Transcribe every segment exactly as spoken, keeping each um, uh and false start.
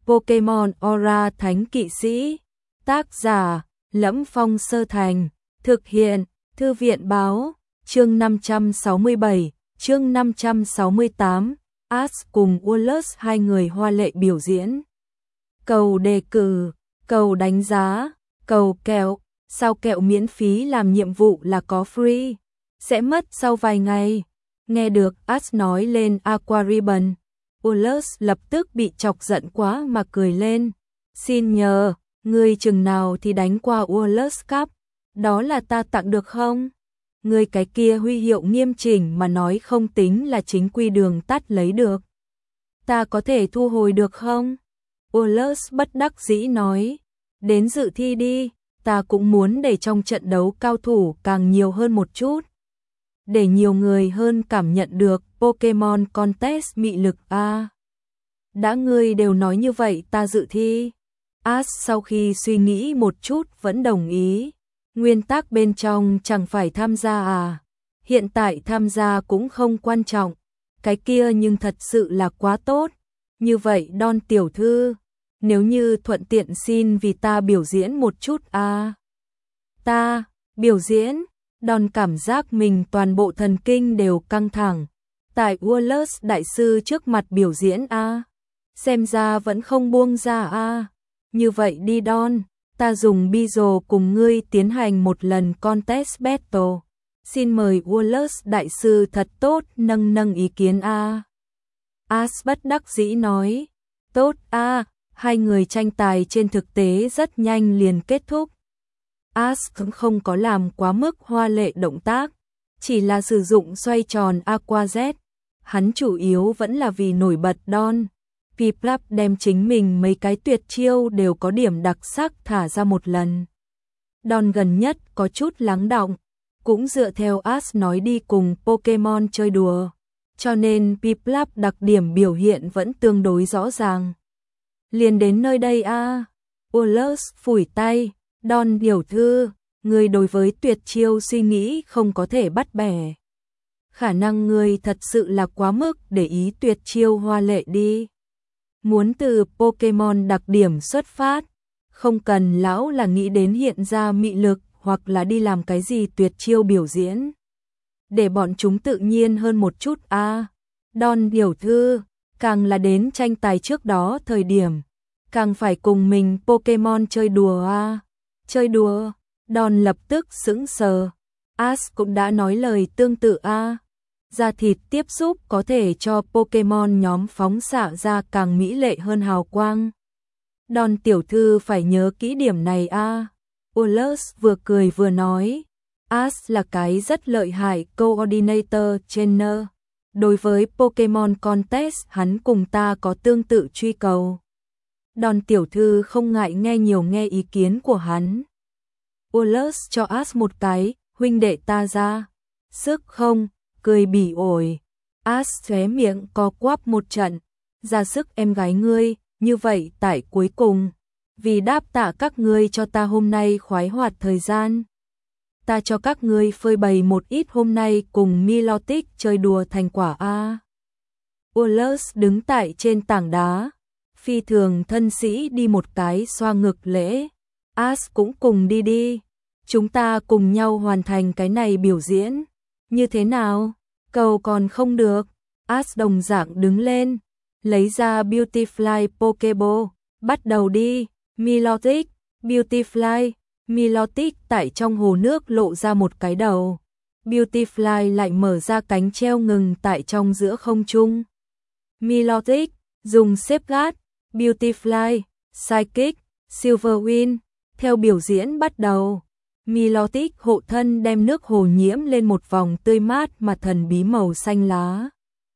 Pokemon Aura Thánh Kỵ Sĩ. Tác giả: Lẫm Phong Sơ Thành. Thực hiện: Thư viện Báo. Chương năm trăm sáu mươi bảy, chương năm trăm sáu mươi tám. Ash cùng Wallace hai người hoa lệ biểu diễn. Cầu đề cử, cầu đánh giá, cầu kẹo. Sao kẹo miễn phí làm nhiệm vụ là có free, sẽ mất sau vài ngày. Nghe được Ash nói lên Aqua Ribbon, Wallace lập tức bị chọc giận quá mà cười lên. Xin nhờ, ngươi chừng nào thì đánh qua Wallace Cup, đó là ta tặng được không? Ngươi cái kia huy hiệu nghiêm chỉnh mà nói không tính là chính quy đường tắt lấy được. Ta có thể thu hồi được không? Wallace bất đắc dĩ nói. Đến dự thi đi, ta cũng muốn để trong trận đấu cao thủ càng nhiều hơn một chút. Để nhiều người hơn cảm nhận được Pokemon Contest mị lực a. À, đã ngươi đều nói như vậy ta dự thi. Ash sau khi suy nghĩ một chút vẫn đồng ý. Nguyên tắc bên trong chẳng phải tham gia à. Hiện tại tham gia cũng không quan trọng. Cái kia nhưng thật sự là quá tốt. Như vậy Don tiểu thư, nếu như thuận tiện xin vì ta biểu diễn một chút a. À, ta, biểu diễn? Don cảm giác mình toàn bộ thần kinh đều căng thẳng. Tại Wallace đại sư trước mặt biểu diễn a. À, xem ra vẫn không buông ra a. À, như vậy đi Don, ta dùng Bizo cùng ngươi tiến hành một lần contest battle. Xin mời Wallace đại sư thật tốt nâng nâng ý kiến a. À. Ash bất đắc dĩ nói. Tốt a. À, hai người tranh tài trên thực tế rất nhanh liền kết thúc. Ash cũng không có làm quá mức hoa lệ động tác, chỉ là sử dụng xoay tròn Aqua Jet. Hắn chủ yếu vẫn là vì nổi bật Don. Piplup đem chính mình mấy cái tuyệt chiêu đều có điểm đặc sắc thả ra một lần. Don gần nhất có chút lắng đọng, cũng dựa theo Ash nói đi cùng Pokemon chơi đùa, cho nên Piplup đặc điểm biểu hiện vẫn tương đối rõ ràng. Liền đến nơi đây a. À. Wallace phủi tay. Don tiểu thư, người đối với tuyệt chiêu suy nghĩ không có thể bắt bẻ. Khả năng người thật sự là quá mức để ý tuyệt chiêu hoa lệ đi. Muốn từ Pokemon đặc điểm xuất phát, không cần lão là nghĩ đến hiện ra mị lực hoặc là đi làm cái gì tuyệt chiêu biểu diễn. Để bọn chúng tự nhiên hơn một chút a. À, Don tiểu thư, càng là đến tranh tài trước đó thời điểm, càng phải cùng mình Pokemon chơi đùa a. À. Chơi đùa, Don lập tức sững sờ. Ash cũng đã nói lời tương tự a. À. Da thịt tiếp xúc có thể cho Pokemon nhóm phóng xạ ra càng mỹ lệ hơn hào quang. Don tiểu thư phải nhớ kỹ điểm này a. À. Wallace vừa cười vừa nói. Ash là cái rất lợi hại coordinator trainer. Đối với Pokemon Contest hắn cùng ta có tương tự truy cầu. Don tiểu thư không ngại nghe nhiều nghe ý kiến của hắn. Wallace cho Ash một cái, huynh đệ ta ra. Sức không, cười bỉ ổi. Ash xóe miệng co quắp một trận. Ra sức em gái ngươi, như vậy tại cuối cùng. Vì đáp tạ các ngươi cho ta hôm nay khoái hoạt thời gian. Ta cho các ngươi phơi bày một ít hôm nay cùng Milotic chơi đùa thành quả a. Wallace đứng tại trên tảng đá. Phi thường thân sĩ đi một cái xoa ngực lễ. Ash cũng cùng đi đi. Chúng ta cùng nhau hoàn thành cái này biểu diễn. Như thế nào? Cầu còn không được. Ash đồng dạng đứng lên. Lấy ra Beautifly Pokeball. Bắt đầu đi. Milotic, Beautifly. Milotic tại trong hồ nước lộ ra một cái đầu. Beautifly lại mở ra cánh treo ngừng tại trong giữa không trung. Milotic dùng Safeguard. Beautifly, Psychic, Silverwind, theo biểu diễn bắt đầu. Milotic hộ thân đem nước hồ nhiễm lên một vòng tươi mát mà thần bí màu xanh lá.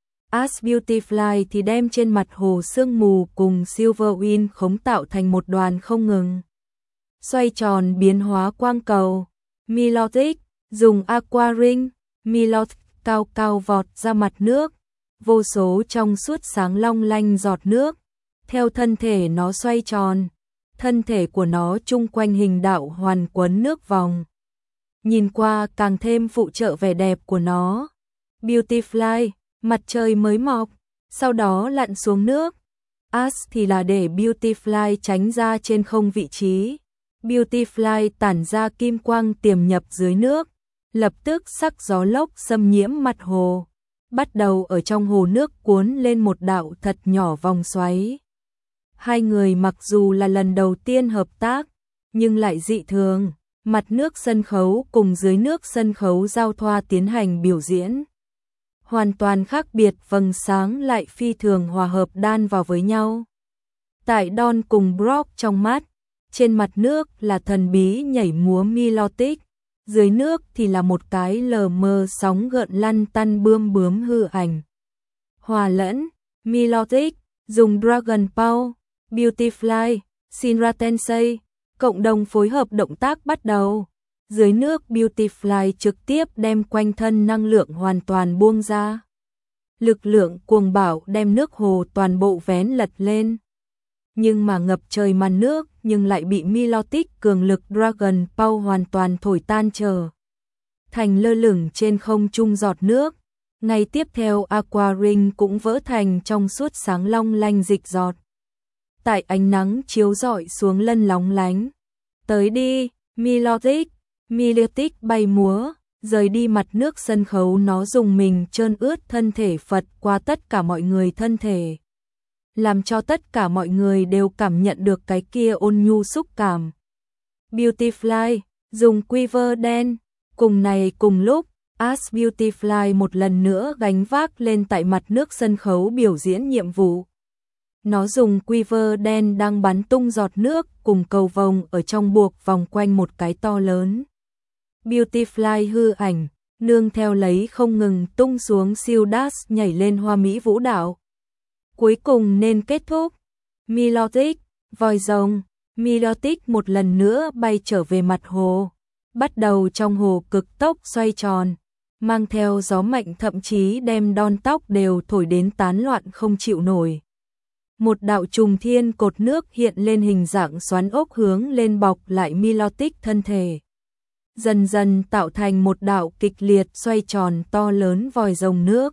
Ash Beautifly thì đem trên mặt hồ sương mù cùng Silverwind khống tạo thành một đoàn không ngừng. Xoay tròn biến hóa quang cầu. Milotic dùng Aqua Ring. Milotic cao cao vọt ra mặt nước. Vô số trong suốt sáng long lanh giọt nước. Theo thân thể nó xoay tròn, thân thể của nó chung quanh hình đạo hoàn quấn nước vòng. Nhìn qua càng thêm phụ trợ vẻ đẹp của nó. Beautifly, mặt trời mới mọc, sau đó lặn xuống nước. As thì là để Beautyfly tránh ra trên không vị trí. Beautyfly tản ra kim quang tiềm nhập dưới nước, lập tức sắc gió lốc xâm nhiễm mặt hồ, bắt đầu ở trong hồ nước cuốn lên một đạo thật nhỏ vòng xoáy. Hai người mặc dù là lần đầu tiên hợp tác, nhưng lại dị thường, mặt nước sân khấu cùng dưới nước sân khấu giao thoa tiến hành biểu diễn. Hoàn toàn khác biệt, vầng sáng lại phi thường hòa hợp đan vào với nhau. Tại Don cùng Brock trong mắt, trên mặt nước là thần bí nhảy múa Milotic, dưới nước thì là một cái lờ mờ sóng gợn lăn tăn bươm bướm hư ảnh. Hòa lẫn, Milotic, dùng Dragon Ball, Beautyfly, Shinra Tensei, cộng đồng phối hợp động tác bắt đầu. Dưới nước Beautyfly trực tiếp đem quanh thân năng lượng hoàn toàn buông ra. Lực lượng cuồng bạo đem nước hồ toàn bộ vén lật lên. Nhưng mà ngập trời màn nước nhưng lại bị Milotic cường lực Dragon Ball hoàn toàn thổi tan trở thành lơ lửng trên không trung giọt nước. Ngay tiếp theo Aqua Ring cũng vỡ thành trong suốt sáng long lanh dịch giọt. Tại ánh nắng chiếu rọi xuống lân lóng lánh. Tới đi, Milotic, Milotic bay múa, rời đi mặt nước sân khấu, nó dùng mình trơn ướt thân thể phật qua tất cả mọi người thân thể, làm cho tất cả mọi người đều cảm nhận được cái kia ôn nhu xúc cảm. Beautyfly, dùng quiver đen, cùng này cùng lúc, As Beautyfly một lần nữa gánh vác lên tại mặt nước sân khấu biểu diễn nhiệm vụ. Nó dùng quiver đen đang bắn tung giọt nước cùng cầu vồng ở trong buộc vòng quanh một cái to lớn. Beautyfly hư ảnh, nương theo lấy không ngừng tung xuống siêu dash nhảy lên hoa mỹ vũ đạo. Cuối cùng nên kết thúc. Milotic, vòi rồng, Milotic một lần nữa bay trở về mặt hồ, bắt đầu trong hồ cực tốc xoay tròn, mang theo gió mạnh thậm chí đem đon tóc đều thổi đến tán loạn không chịu nổi. Một đạo trùng thiên cột nước hiện lên hình dạng xoắn ốc hướng lên bọc lại Milotic thân thể. Dần dần tạo thành một đạo kịch liệt xoay tròn to lớn vòi rồng nước.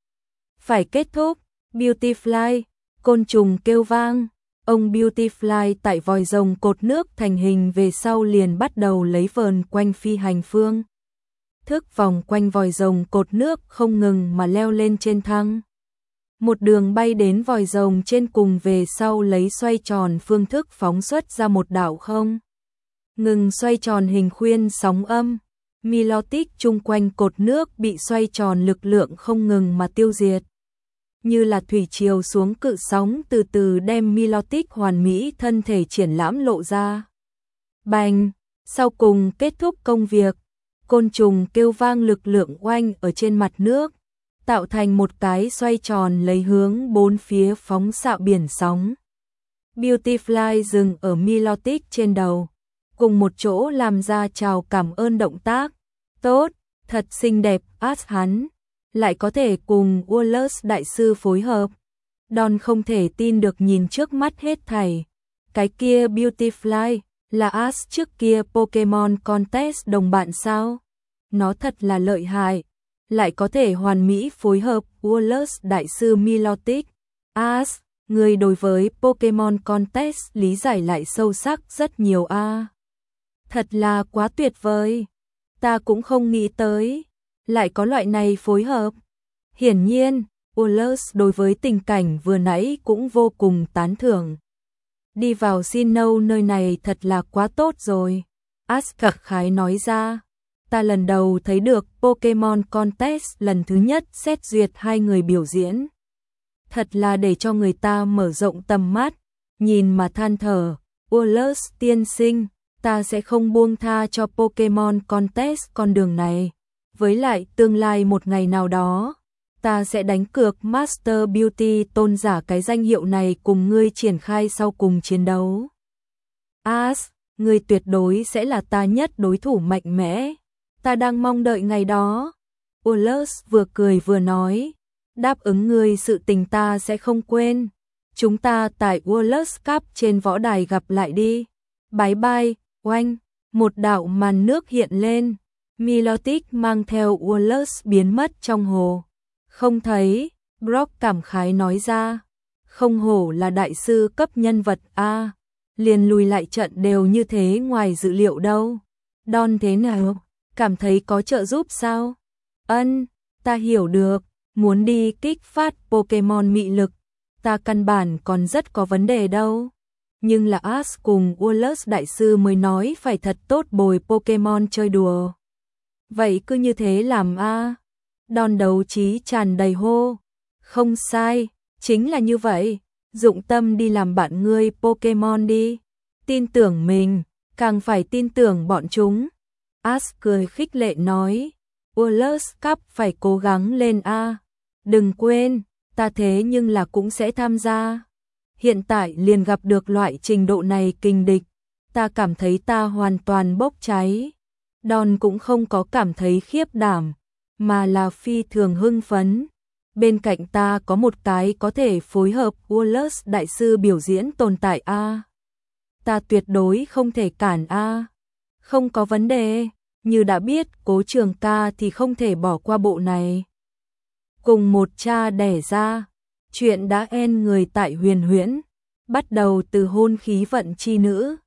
Phải kết thúc, Beautyfly, côn trùng kêu vang. Ông Beautyfly tại vòi rồng cột nước thành hình về sau liền bắt đầu lấy vờn quanh phi hành phương thức vòng quanh vòi rồng cột nước không ngừng mà leo lên trên thăng. Một đường bay đến vòi rồng trên cùng về sau lấy xoay tròn phương thức phóng xuất ra một đạo không ngừng xoay tròn hình khuyên sóng âm. Milotic chung quanh cột nước bị xoay tròn lực lượng không ngừng mà tiêu diệt. Như là thủy triều xuống cự sóng từ từ đem Milotic hoàn mỹ thân thể triển lãm lộ ra. Bành, sau cùng kết thúc công việc, côn trùng kêu vang lực lượng oanh ở trên mặt nước, tạo thành một cái xoay tròn lấy hướng bốn phía phóng xạ biển sóng. Beautyfly dừng ở Milotic trên đầu, cùng một chỗ làm ra chào cảm ơn động tác. Tốt, thật xinh đẹp, As hắn lại có thể cùng Wallace đại sư phối hợp. Don không thể tin được nhìn trước mắt hết thảy. Cái kia Beautyfly là As trước kia Pokemon Contest đồng bạn sao? Nó thật là lợi hại, lại có thể hoàn mỹ phối hợp Wallace đại sư Milotic. As, người đối với Pokemon Contest lý giải lại sâu sắc rất nhiều a. À. Thật là quá tuyệt vời. Ta cũng không nghĩ tới lại có loại này phối hợp. Hiển nhiên, Wallace đối với tình cảnh vừa nãy cũng vô cùng tán thưởng. Đi vào Sinnoh nơi này thật là quá tốt rồi. As khẳng khái nói ra. Ta lần đầu thấy được Pokemon Contest lần thứ nhất xét duyệt hai người biểu diễn. Thật là để cho người ta mở rộng tầm mắt, nhìn mà than thở. Wallace tiên sinh, ta sẽ không buông tha cho Pokemon Contest con đường này. Với lại tương lai một ngày nào đó, ta sẽ đánh cược Master Beauty tôn giả cái danh hiệu này cùng ngươi triển khai sau cùng chiến đấu. As, ngươi tuyệt đối sẽ là ta nhất đối thủ mạnh mẽ. Ta đang mong đợi ngày đó. Wallace vừa cười vừa nói, đáp ứng ngươi sự tình ta sẽ không quên. Chúng ta tại Wallace Cup trên võ đài gặp lại đi. Bye bye, oanh, một đạo màn nước hiện lên. Milotic mang theo Wallace biến mất trong hồ. Không thấy, Brock cảm khái nói ra. Không hổ là đại sư cấp nhân vật a, liền lùi lại trận đều như thế ngoài dự liệu đâu. Don thế nào? Cảm thấy có trợ giúp sao? Ân, ta hiểu được, muốn đi kích phát Pokemon mị lực, ta căn bản còn rất có vấn đề đâu. Nhưng là Ash cùng Wallace đại sư mới nói phải thật tốt bồi Pokemon chơi đùa. Vậy cứ như thế làm a. Don đấu trí tràn đầy hô. Không sai, chính là như vậy, dụng tâm đi làm bạn ngươi Pokemon đi. Tin tưởng mình, càng phải tin tưởng bọn chúng. Ash cười khích lệ nói, Wallace Cup phải cố gắng lên a. Đừng quên, ta thế nhưng là cũng sẽ tham gia. Hiện tại liền gặp được loại trình độ này kình địch, ta cảm thấy ta hoàn toàn bốc cháy. Don cũng không có cảm thấy khiếp đảm, mà là phi thường hưng phấn. Bên cạnh ta có một cái có thể phối hợp Wallace đại sư biểu diễn tồn tại a. Ta tuyệt đối không thể cản a. Không có vấn đề, như đã biết Cố Trường ca thì không thể bỏ qua bộ này. Cùng một cha đẻ ra, chuyện đã en người tại Huyền Huyễn, bắt đầu từ hôn khí vận chi nữ,